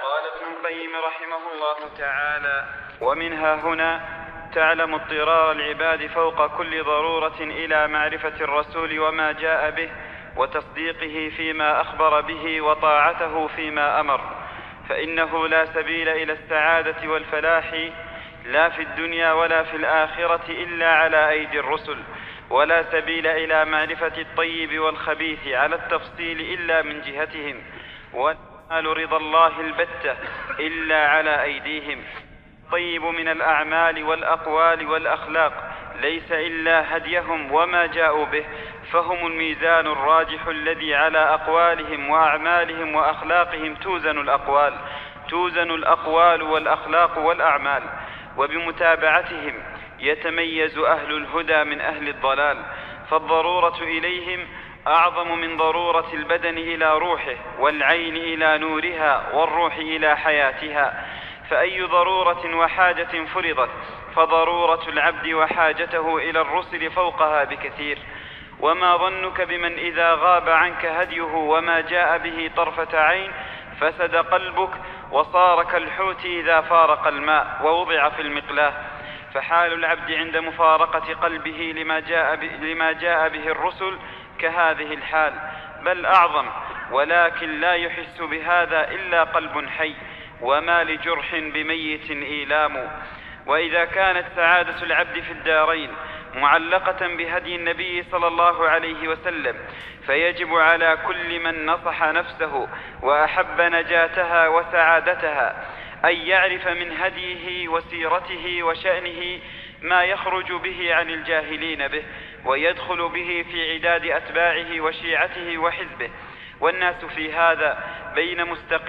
قال ابن القيم رحمه الله تعالى: ومنها هنا تعلم اضطرار العباد فوق كل ضرورة إلى معرفة الرسول وما جاء به وتصديقه فيما أخبر به وطاعته فيما أمر، فإنه لا سبيل إلى السعادة والفلاح لا في الدنيا ولا في الآخرة إلا على أيدي الرسل، ولا سبيل إلى معرفة الطيب والخبيث على التفصيل إلا من جهتهم، ولا رضا الله البتة إلا على أيديهم. الطيب من الأعمال والأقوال والأخلاق ليس إلا هديهم وما جاءوا به، فهم الميزان الراجح الذي على أقوالهم وأعمالهم وأخلاقهم توزن الأقوال والأخلاق والأعمال، وبمتابعتهم يتميز أهل الهدى من أهل الضلال، فالضرورة إليهم أعظم من ضرورة البدن إلى روحه، والعين إلى نورها، والروح إلى حياتها. فأي ضرورة وحاجة فرضت فضرورة العبد وحاجته إلى الرسل فوقها بكثير. وما ظنك بمن إذا غاب عنك هديه وما جاء به طرفة عين فسد قلبك وصار كالحوت إذا فارق الماء ووضع في المقلاة. فحال العبد عند مفارقة قلبه لما جاء به الرسل كهذه الحال، بل أعظم، ولكن لا يحس بهذا إلا قلب حي، وما لجرح بميت إيلام. وإذا كانت سعادة العبد في الدارين معلقة بهدي النبي صلى الله عليه وسلم، فيجب على كل من نصح نفسه وأحب نجاتها وسعادتها أن يعرف من هديه وسيرته وشأنه ما يخرج به عن الجاهلين به، ويدخل به في عداد أتباعه وشيعته وحزبه. والناس في هذا بين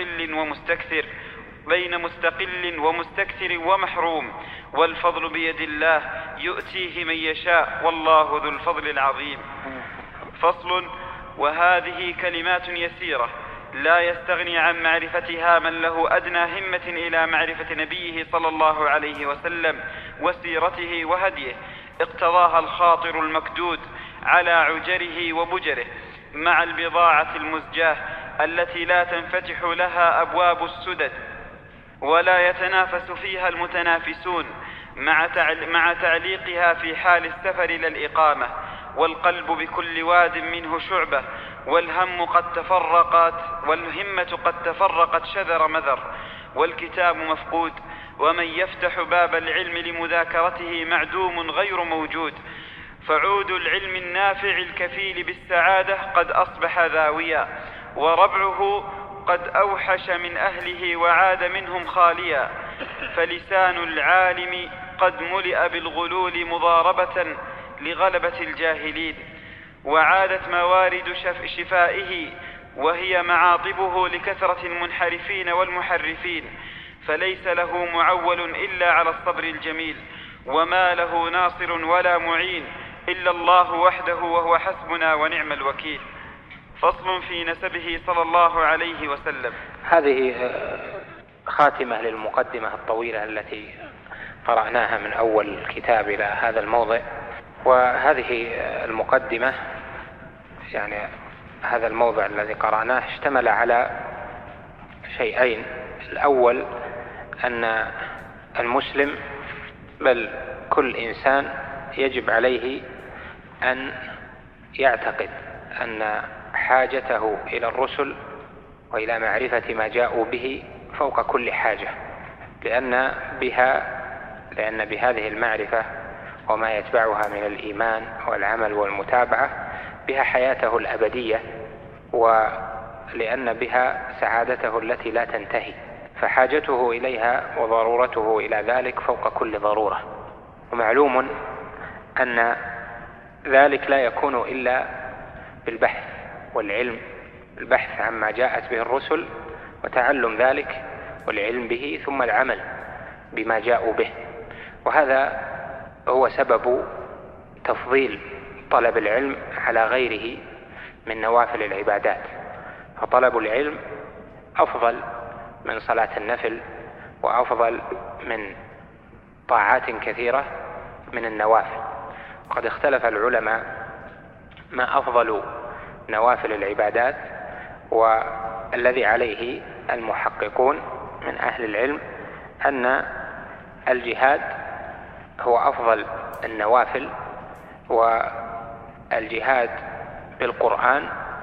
مستقل ومستكثر ومحروم، والفضل بيد الله يؤتيه من يشاء، والله ذو الفضل العظيم. فصل: وهذه كلمات يسيرة لا يستغني عن معرفتها من له أدنى همة إلى معرفة نبيه صلى الله عليه وسلم وسيرته وهديه، اقتضاها الخاطر المكدود على عجره وبجره، مع البضاعة المزجاة التي لا تنفتح لها أبواب السدد ولا يتنافس فيها المتنافسون، مع تعليقها في حال السفر إلى الإقامة، والقلب بكل واد منه شعبة، والهمة قد تفرقت شذر مذر، والكتاب مفقود، ومن يفتح باب العلم لمذاكرته معدوم غير موجود. فعود العلم النافع الكفيل بالسعادة قد أصبح ذاويا، وربعه قد أوحش من أهله وعاد منهم خاليا. فلسان العالم قد ملئ بالغلول مضاربة لغلبة الجاهلين، وعادت موارد شفائه وهي معاطبه لكثرة المنحرفين والمحرفين، فليس له معول إلا على الصبر الجميل، وما له ناصر ولا معين إلا الله وحده، وهو حسبنا ونعم الوكيل. فصل في نسبه صلى الله عليه وسلم. هذه خاتمة للمقدمة الطويلة التي قرأناها من أول الكتاب إلى هذا الموضع. وهذه المقدمة، يعني هذا الموضع الذي قرأناه، اشتمل على شيئين: الأول أن المسلم بل كل إنسان يجب عليه أن يعتقد أن حاجته إلى الرسل وإلى معرفة ما جاءوا به فوق كل حاجة، لأن بهذه المعرفة وما يتبعها من الإيمان والعمل والمتابعة بها حياته الأبدية، ولأن بها سعادته التي لا تنتهي، فحاجته إليها وضرورته إلى ذلك فوق كل ضرورة. ومعلوم أن ذلك لا يكون إلا بالبحث والعلم، البحث عما جاءت به الرسل وتعلم ذلك والعلم به، ثم العمل بما جاءوا به. وهذا هو سبب تفضيل طلب العلم على غيره من نوافل العبادات، فطلب العلم أفضل من صلاة النفل، وأفضل من طاعات كثيرة من النوافل. وقد اختلف العلماء ما أفضل نوافل العبادات، والذي عليه المحققون من أهل العلم أن الجهاد هو أفضل النوافل، والجهاد بالقرآن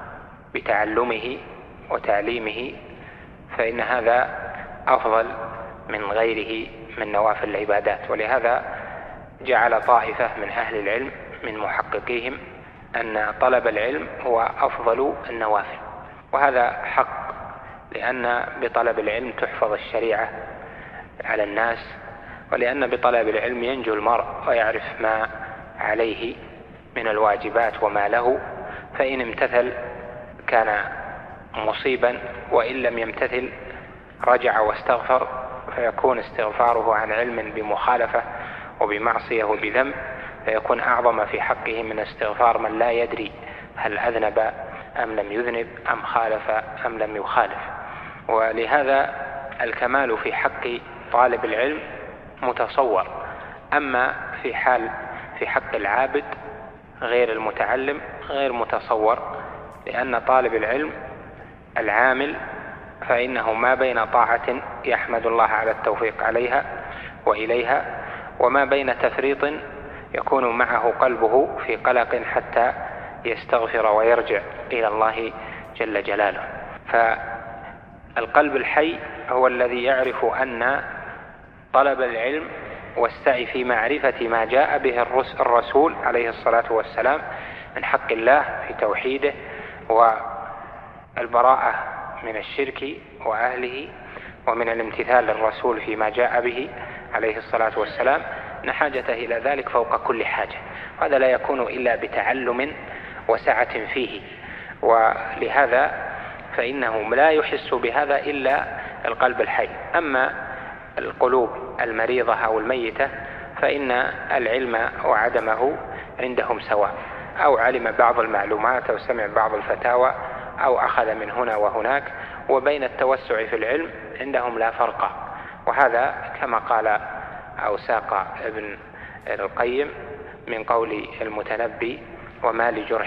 بتعلمه وتعليمه فإن هذا أفضل من غيره من نوافل العبادات. ولهذا جعل طائفة من أهل العلم من محققيهم أن طلب العلم هو أفضل النوافل، وهذا حق، لأن بطلب العلم تحفظ الشريعة على الناس، ولأن بطلب العلم ينجو المرء ويعرف ما عليه من الواجبات وما له، فإن امتثل كان مصيبا، وإن لم يمتثل رجع واستغفر، فيكون استغفاره عن علم بمخالفة وبمعصية وبذنب، فيكون أعظم في حقه من استغفار من لا يدري هل أذنب أم لم يذنب، أم خالف أم لم يخالف. ولهذا الكمال في حق طالب العلم متصور، أما في حق العابد غير المتعلم غير متصور، لأن طالب العلم العامل فإنه ما بين طاعة يحمد الله على التوفيق عليها وإليها، وما بين تفريط يكون معه قلبه في قلق حتى يستغفر ويرجع إلى الله جل جلاله. فالقلب الحي هو الذي يعرف أن طلب العلم والسعي في معرفة ما جاء به الرسول عليه الصلاة والسلام من حق الله في توحيده والبراءة من الشرك وأهله، ومن الامتثال للرسول فيما جاء به عليه الصلاة والسلام، أن حاجته إلى ذلك فوق كل حاجة. هذا لا يكون إلا بتعلم وسعة فيه، ولهذا فإنه لا يحس بهذا إلا القلب الحي. أما القلوب المريضة أو الميتة فإن العلم وعدمه عندهم سواء، أو علم بعض المعلومات أو سمع بعض الفتاوى أو أخذ من هنا وهناك، وبين التوسع في العلم عندهم لا فرق. وهذا كما قال أو ساق ابن القيم من قول المتنبي: وما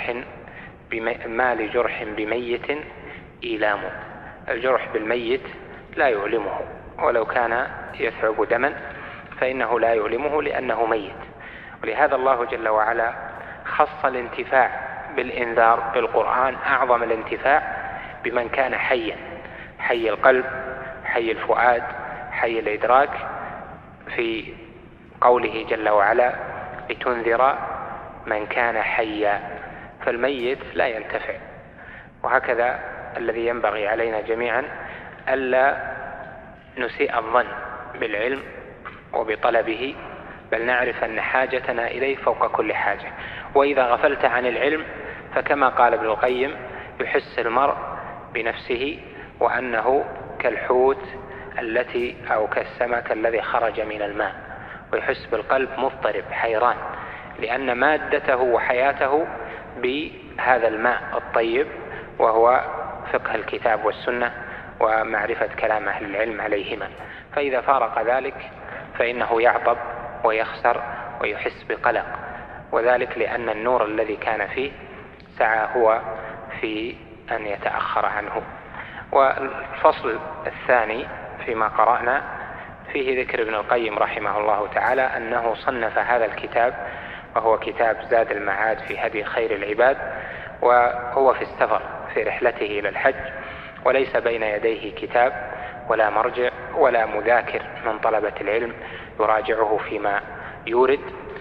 لجرح بميت إيلام. الجرح بالميت لا يؤلمه، ولو كان يثعب دما فإنه لا يؤلمه لأنه ميت. ولهذا الله جل وعلا خص الانتفاع بالإنذار بالقرآن أعظم الانتفاع بمن كان حيا، حي القلب، حي الفؤاد، حي الإدراك، في قوله جل وعلا: لتنذر من كان حيا. فالميت لا ينتفع. وهكذا الذي ينبغي علينا جميعا ألا نسيء الظن بالعلم وبطلبه، بل نعرف أن حاجتنا إليه فوق كل حاجة. وإذا غفلت عن العلم فكما قال ابن القيم: يحس المرء بنفسه وأنه كالحوت أو كالسمك الذي خرج من الماء، ويحس بالقلب مضطرب حيران، لأن مادته وحياته بهذا الماء الطيب، وهو فقه الكتاب والسنة ومعرفة كلام أهل العلم عليهما. فإذا فارق ذلك فإنه يعطب ويخسر ويحس بقلق، وذلك لأن النور الذي كان فيه سعى هو في أن يتأخر عنه. والفصل الثاني فيما قرأنا فيه ذكر ابن القيم رحمه الله تعالى أنه صنف هذا الكتاب، وهو كتاب زاد المعاد في هدي خير العباد، وهو في السفر في رحلته إلى الحج، وليس بين يديه كتاب ولا مرجع ولا مذاكر من طلبة العلم يراجعه فيما يورد.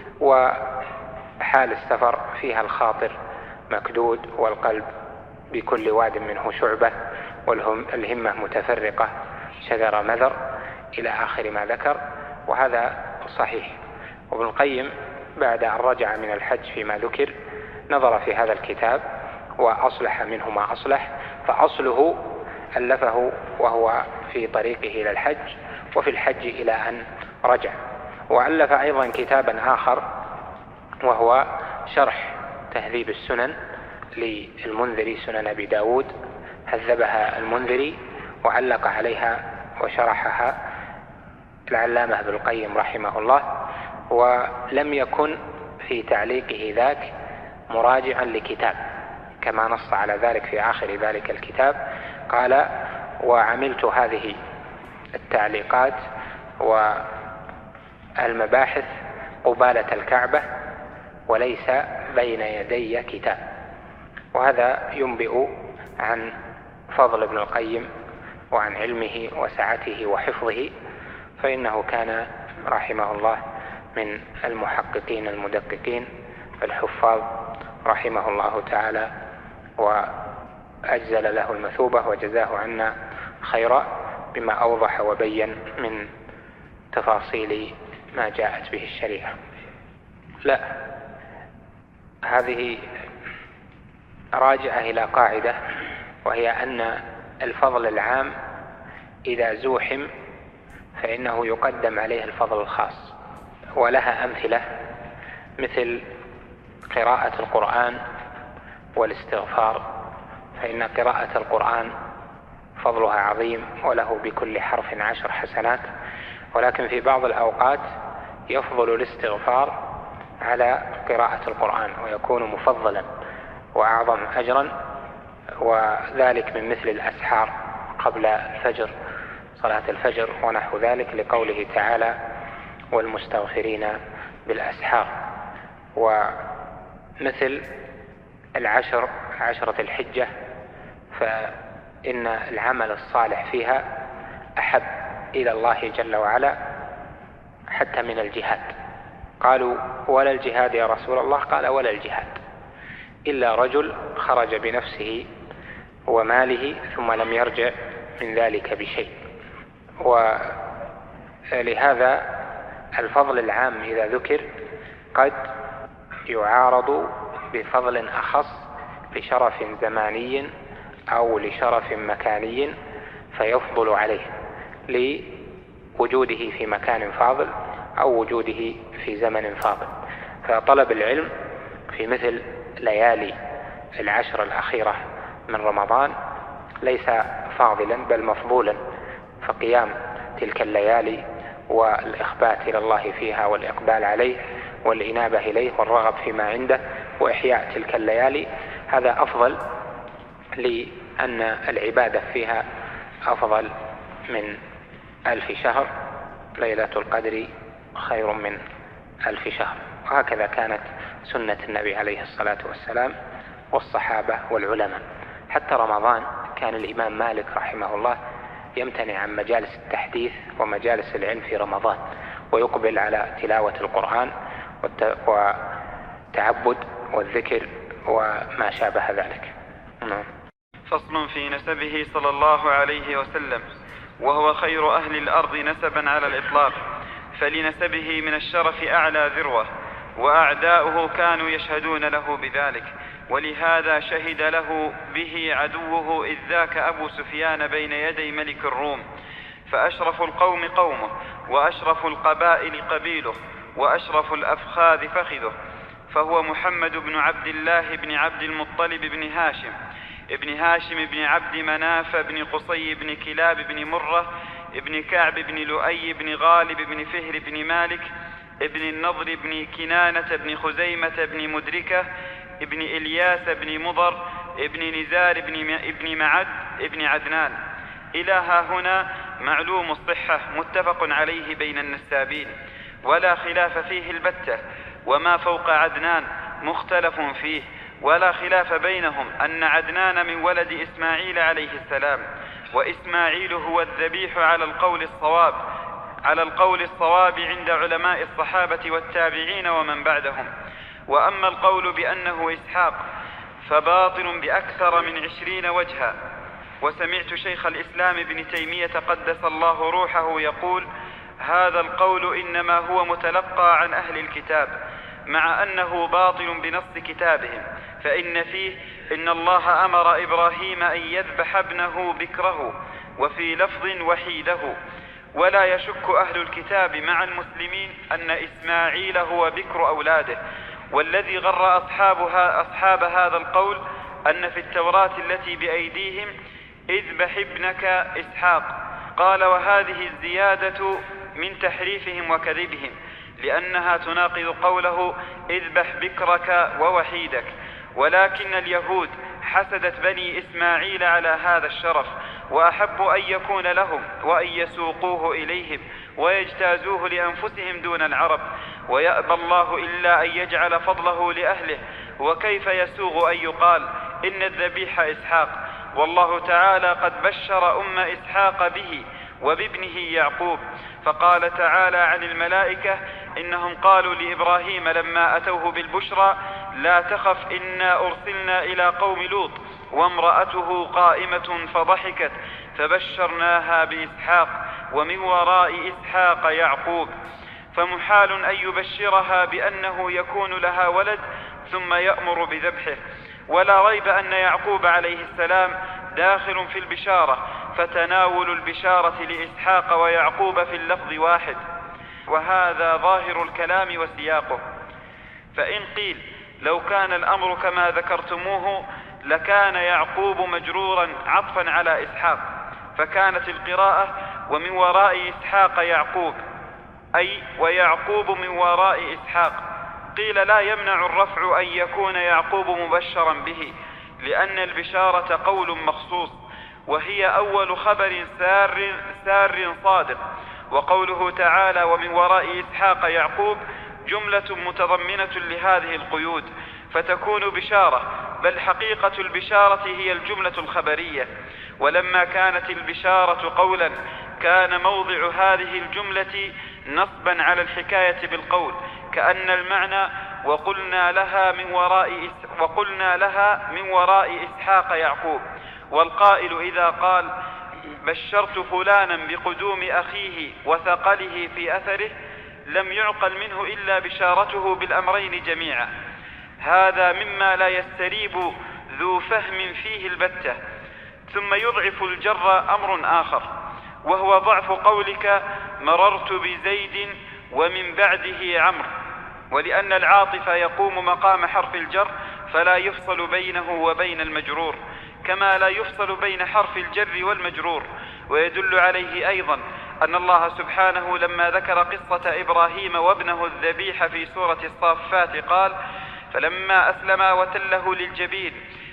وحال السفر فيها الخاطر مكدود، والقلب بكل واد منه شعبة، والهمة متفرقة شذر مذر، إلى آخر ما ذكر، وهذا صحيح. وابن القيم بعد أن رجع من الحج فيما ذكر نظر في هذا الكتاب وأصلح منه ما أصلح، فأصله ألفه وهو في طريقه إلى الحج وفي الحج إلى أن رجع. وألف أيضا كتابا آخر وهو شرح تهذيب السنن للمنذري، سنن أبي داود، هذبها المنذري وعلق عليها وشرحها العلامة ابن القيم رحمه الله. ولم يكن في تعليقه ذاك مراجعا لكتاب، كما نص على ذلك في آخر ذلك الكتاب، قال: وعملت هذه التعليقات والمباحث قبالة الكعبة وليس بين يدي كتاب. وهذا ينبئ عن فضل ابن القيم وعن علمه وسعته وحفظه، فإنه كان رحمه الله من المحققين المدققين الحفاظ رحمه الله تعالى، وأجزل له المثوبة وجزاه عنا خيرا بما أوضح وبين من تفاصيل ما جاءت به الشريعة. لا، هذه راجعة إلى قاعدة، وهي أن الفضل العام إذا زوحم فإنه يقدم عليه الفضل الخاص. ولها أمثلة مثل قراءة القرآن والاستغفار، فإن قراءة القرآن فضلها عظيم وله بكل حرف 10 حسنات، ولكن في بعض الأوقات يفضل الاستغفار على قراءة القرآن ويكون مفضلا وأعظم أجرا، وذلك من مثل الأسحار قبل الفجر، صلاة الفجر ونحو ذلك، لقوله تعالى والمستغفرين بالأسحار. ومثل عشرة الحجة، فإن العمل الصالح فيها أحب إلى الله جل وعلا حتى من الجهاد. قالوا ولا الجهاد يا رسول الله؟ قال ولا الجهاد، إلا رجل خرج بنفسه وماله ثم لم يرجع من ذلك بشيء. ولهذا الفضل العام إذا ذكر قد يعارض بفضل أخص لشرف زماني أو لشرف مكاني فيفضل عليه لوجوده في مكان فاضل أو وجوده في زمن فاضل. فطلب العلم في مثل ليالي 10 الأخيرة من رمضان ليس فاضلا بل مفضولا، فقيام تلك الليالي والإخبات إلى الله فيها والإقبال عليه والإنابة إليه والرغب فيما عنده وإحياء تلك الليالي هذا أفضل، لأن العبادة فيها أفضل من 1000 شهر، ليلة القدر خير من 1000 شهر. وهكذا كانت سنة النبي عليه الصلاة والسلام والصحابة والعلماء. حتى رمضان كان الإمام مالك رحمه الله يمتنع عن مجالس التحديث ومجالس العلم في رمضان، ويقبل على تلاوة القرآن والتعبد والذكر وما شابه ذلك. فصل في نسبه صلى الله عليه وسلم، وهو خير أهل الأرض نسبا على الإطلاق، فلنسبه من الشرف أعلى ذروة، وأعداؤه كانوا يشهدون له بذلك، ولهذا شهد له به عدوه إذ ذاك أبو سفيان بين يدي ملك الروم. فأشرف القوم قومه، وأشرف القبائل قبيله، وأشرف الأفخاذ فخذه، فهو محمد بن عبد الله بن عبد المطلب بن هاشم ابن هاشم بن عبد مناف بن قصي بن كلاب بن مرة ابن كعب بن لؤي بن غالب بن فهر بن مالك ابن النضر بن كنانة بن خزيمة بن مدركة ابن إلياس بن مضر ابن نزار ابن معد ابن عدنان. إلى ها هنا معلوم الصحة متفق عليه بين النسابين ولا خلاف فيه البتة، وما فوق عدنان مختلف فيه، ولا خلاف بينهم أن عدنان من ولد إسماعيل عليه السلام، وإسماعيل هو الذبيح على القول الصواب عند علماء الصحابة والتابعين ومن بعدهم. وأما القول بأنه إسحاق فباطل بأكثر من 20 وجها. وسمعت شيخ الإسلام ابن تيمية قدس الله روحه يقول: هذا القول إنما هو متلقى عن أهل الكتاب، مع أنه باطل بنص كتابهم، فإن فيه إن الله أمر إبراهيم أن يذبح ابنه بكره، وفي لفظ وحيده. ولا يشك أهل الكتاب مع المسلمين أن إسماعيل هو بكر أولاده. والذي غر أصحاب هذا القول أن في التوراة التي بأيديهم اذبح ابنك إسحاق، قال: وهذه الزيادة من تحريفهم وكذبهم، لأنها تناقض قوله اذبح بكرك ووحيدك. ولكن اليهود حسدت بني إسماعيل على هذا الشرف، وأحب أن يكون لهم وأن يسوقوه إليهم ويجتازوه لأنفسهم دون العرب، ويأبى الله إلا أن يجعل فضله لأهله. وكيف يسوغ أن يقال إن الذبيح إسحاق، والله تعالى قد بشر أم إسحاق به وبابنه يعقوب، فقال تعالى عن الملائكة إنهم قالوا لإبراهيم لما أتوه بالبشرى لا تخف إنا أرسلنا إلى قوم لوط وامرأته قائمة فضحكت فبشرناها بإسحاق ومن وراء إسحاق يعقوب. فمحال أن يبشرها بأنه يكون لها ولد ثم يأمر بذبحه. ولا ريب أن يعقوب عليه السلام داخل في البشارة، فتناول البشارة لإسحاق ويعقوب في اللفظ واحد، وهذا ظاهر الكلام وسياقه. فإن قيل لو كان الأمر كما ذكرتموه لكان يعقوب مجرورا عطفا على إسحاق، فكانت القراءة ومن وراء إسحاق يعقوب، أي ويعقوب من وراء إسحاق. قيل لا يمنع الرفع أن يكون يعقوب مبشرا به، لأن البشارة قول مخصوص، وهي أول خبر سار صادق. وقوله تعالى ومن وراء إسحاق يعقوب جملة متضمنة لهذه القيود، فتكون بشارة، بل حقيقة البشارة هي الجملة الخبرية. ولما كانت البشارة قولا كان موضع هذه الجملة نصبا على الحكاية بالقول، كأن المعنى وقلنا لها من وراء إسحاق يعقوب. والقائل إذا قال بشرت فلانا بقدوم أخيه وثقله في أثره لم يعقل منه إلا بشارته بالأمرين جميعا. هذا مما لا يستريب ذو فهم فيه البتة. ثم يضعف الجر أمر آخر، وهو ضعف قولك مررت بزيد ومن بعده عمرو، ولأن العاطف يقوم مقام حرف الجر فلا يفصل بينه وبين المجرور، كما لا يفصل بين حرف الجر والمجرور. ويدل عليه أيضا أن الله سبحانه لما ذكر قصة إبراهيم وابنه الذبيح في سورة الصافات قال فلما أسلما وتله للجبين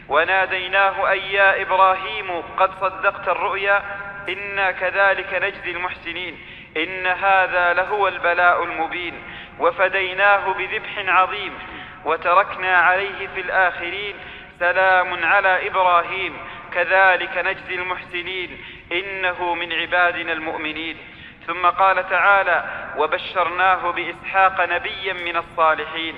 وناديناه أي يا إبراهيم قد صدقت الرؤيا إنا كذلك نجزي المحسنين إن هذا لهو البلاء المبين وفديناه بذبح عظيم وتركنا عليه في الآخرين سلام على إبراهيم كذلك نجزي المحسنين إنه من عبادنا المؤمنين. ثم قال تعالى وبشرناه بإسحاق نبيا من الصالحين.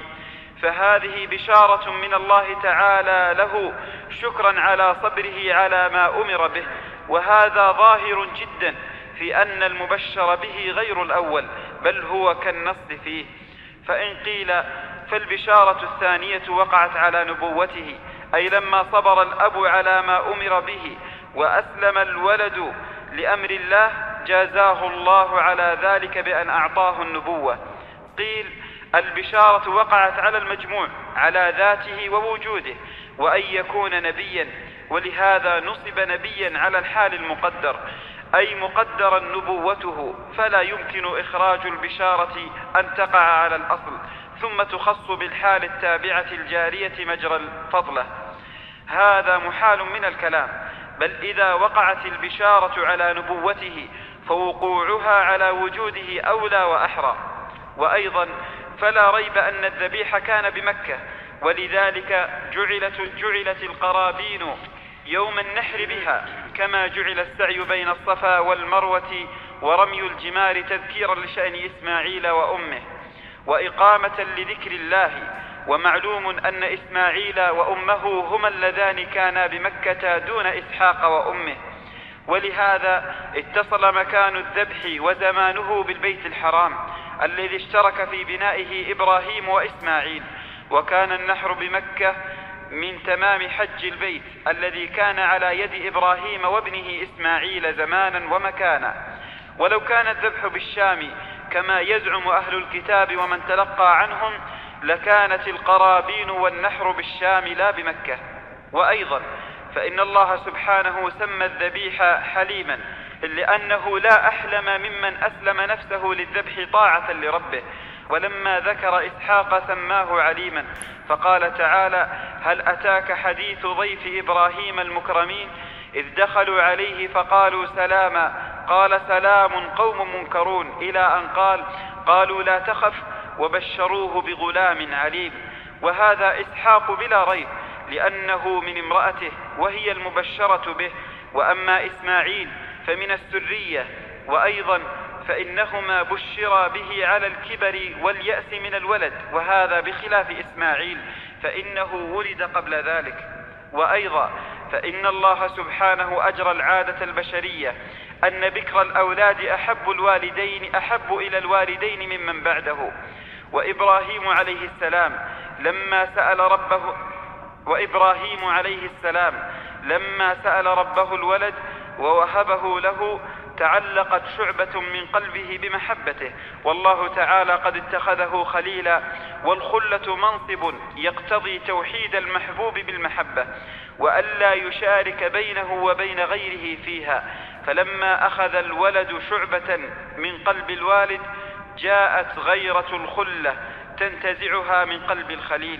فهذه بشارة من الله تعالى له شكرا على صبره على ما أمر به، وهذا ظاهر جدا في أن المبشر به غير الأول، بل هو كالنص فيه. فإن قيل فالبشارة الثانية وقعت على نبوته، أي لما صبر الأب على ما أمر به وأسلم الولد لأمر الله جازاه الله على ذلك بأن أعطاه النبوة. قيل البشارة وقعت على المجموع على ذاته ووجوده وأن يكون نبيا، ولهذا نصب نبيا على الحال المقدر، أي مقدرا نبوته، فلا يمكن إخراج البشارة أن تقع على الأصل ثم تخص بالحال التابعة الجارية مجرى الفضلة. هذا محال من الكلام، بل إذا وقعت البشارة على نبوته فوقوعها على وجوده أولى وأحرى. وأيضا فلا ريب أن الذبيح كان بمكة، ولذلك جعلت القرابين يوم النحر بها، كما جعل السعي بين الصفا والمروة ورمي الجمار تذكيرا لشأن إسماعيل وأمه وإقامة لذكر الله. ومعلوم أن إسماعيل وأمه هما اللذان كانا بمكة دون إسحاق وأمه، ولهذا اتصل مكان الذبح وزمانه بالبيت الحرام الذي اشترك في بنائه إبراهيم وإسماعيل. وكان النحر بمكة من تمام حج البيت الذي كان على يد إبراهيم وابنه إسماعيل زمانا ومكانا. ولو كان الذبح بالشام كما يزعم أهل الكتاب ومن تلقى عنهم لكانت القرابين والنحر بالشام لا بمكة. وأيضا فإن الله سبحانه سمى الذبيح حليما لأنه لا أحلم ممن أسلم نفسه للذبح طاعة لربه. ولما ذكر إسحاق سماه عليما، فقال تعالى هل أتاك حديث ضيف إبراهيم المكرمين إذ دخلوا عليه فقالوا سلاما قال سلام قوم منكرون، إلى أن قالوا لا تخف وبشروه بغلام عليم. وهذا إسحاق بلا ريب لأنه من امرأته وهي المبشرة به، وأما إسماعيل فمن السرية، وأيضا فإنهما بشرا به على الكبر واليأس من الولد، وهذا بخلاف إسماعيل فإنه ولد قبل ذلك. وأيضا فإن الله سبحانه أجرى العادة البشرية أن بكر الأولاد أحب إلى الوالدين ممن بعده. وإبراهيم عليه السلام لما سأل ربه الولد ووهبه له تعلقت شعبة من قلبه بمحبته، والله تعالى قد اتخذه خليلا، والخلة منصب يقتضي توحيد المحبوب بالمحبة وألا يشارك بينه وبين غيره فيها. فلما أخذ الولد شعبة من قلب الوالد جاءت غيرة الخلة تنتزعها من قلب الخليل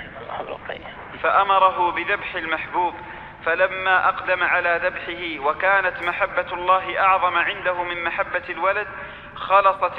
فأمره بذبح المحبوب، فلما أقدم على ذبحه وكانت محبة الله أعظم عنده من محبة الولد خلصت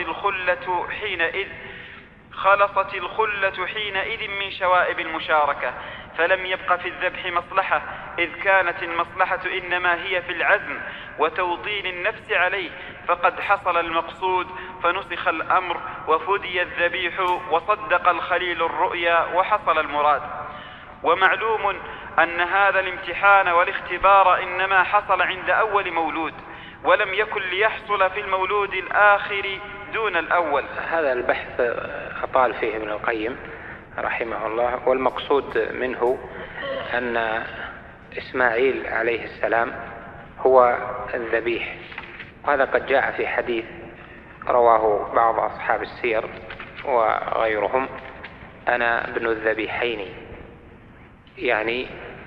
الخلة حينئذ من شوائب المشاركة، فلم يبق في الذبح مصلحة، إذ كانت المصلحة إنما هي في العزم وتوطين النفس عليه، فقد حصل المقصود فنسخ الأمر وفدي الذبيح وصدق الخليل الرؤيا وحصل المراد. ومعلوم أن هذا الامتحان والاختبار إنما حصل عند أول مولود، ولم يكن ليحصل في المولود الآخر دون الأول. هذا البحث أطال فيه ابن القيم رحمه الله، والمقصود منه أن إسماعيل عليه السلام هو الذبيح، وهذا قد جاء في حديث رواه بعض أصحاب السير وغيرهم: أنا ابن الذبيحين، يعني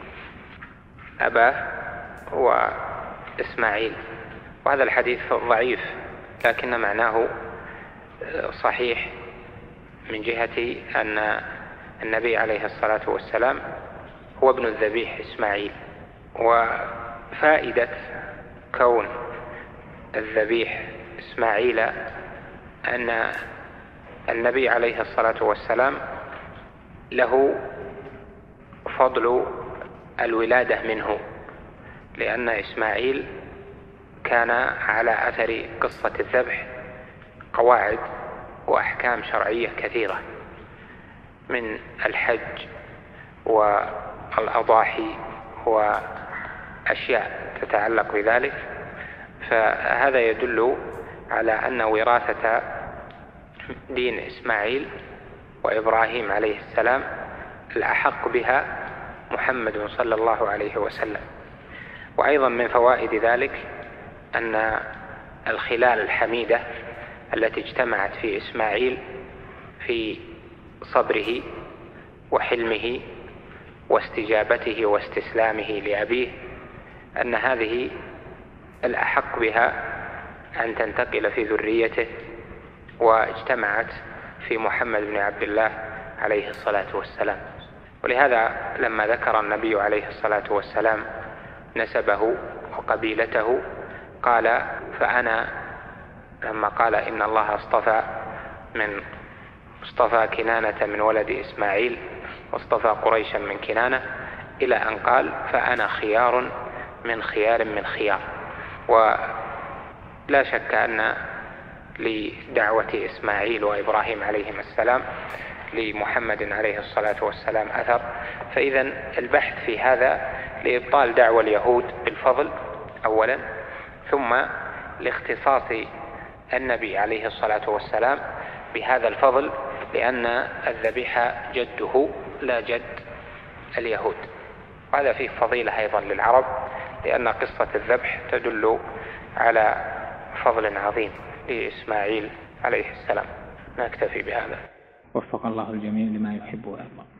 أباه وإسماعيل. وهذا الحديث ضعيف لكن معناه صحيح من جهة أن النبي عليه الصلاة والسلام هو ابن الذبيح إسماعيل. وفائدة كون الذبيح إسماعيل أن النبي عليه الصلاة والسلام له فضل الولادة منه، لأن إسماعيل كان على أثر قصة الذبح قواعد وأحكام شرعية كثيرة من الحج والأضاحي وأشياء تتعلق بذلك، فهذا يدل على أن وراثة دين إسماعيل وإبراهيم عليه السلام الأحق بها محمد صلى الله عليه وسلم. وأيضا من فوائد ذلك أن الخلال الحميدة التي اجتمعت في إسماعيل في صبره وحلمه واستجابته واستسلامه لأبيه، أن هذه الأحق بها أن تنتقل في ذريته، واجتمعت في محمد بن عبد الله عليه الصلاة والسلام. ولهذا لما ذكر النبي عليه الصلاة والسلام نسبه وقبيلته قال: فأنا، لما قال إن الله اصطفى كنانة من ولد إسماعيل واصطفى قريشا من كنانة، إلى أن قال: فأنا خيار من خيار من خيار. ولا شك أن لدعوة إسماعيل وإبراهيم عليهم السلام لمحمد عليه الصلاة والسلام أثر. فإذا البحث في هذا لإبطال دعوى اليهود بالفضل أولا، ثم لاختصاص النبي عليه الصلاة والسلام بهذا الفضل، لأن الذبيح جده لا جد اليهود. وهذا فيه فضيلة أيضا للعرب، لأن قصة الذبح تدل على فضل عظيم لإسماعيل عليه السلام. نكتفي بهذا. وفق الله الجميع لما يحب ويرضى.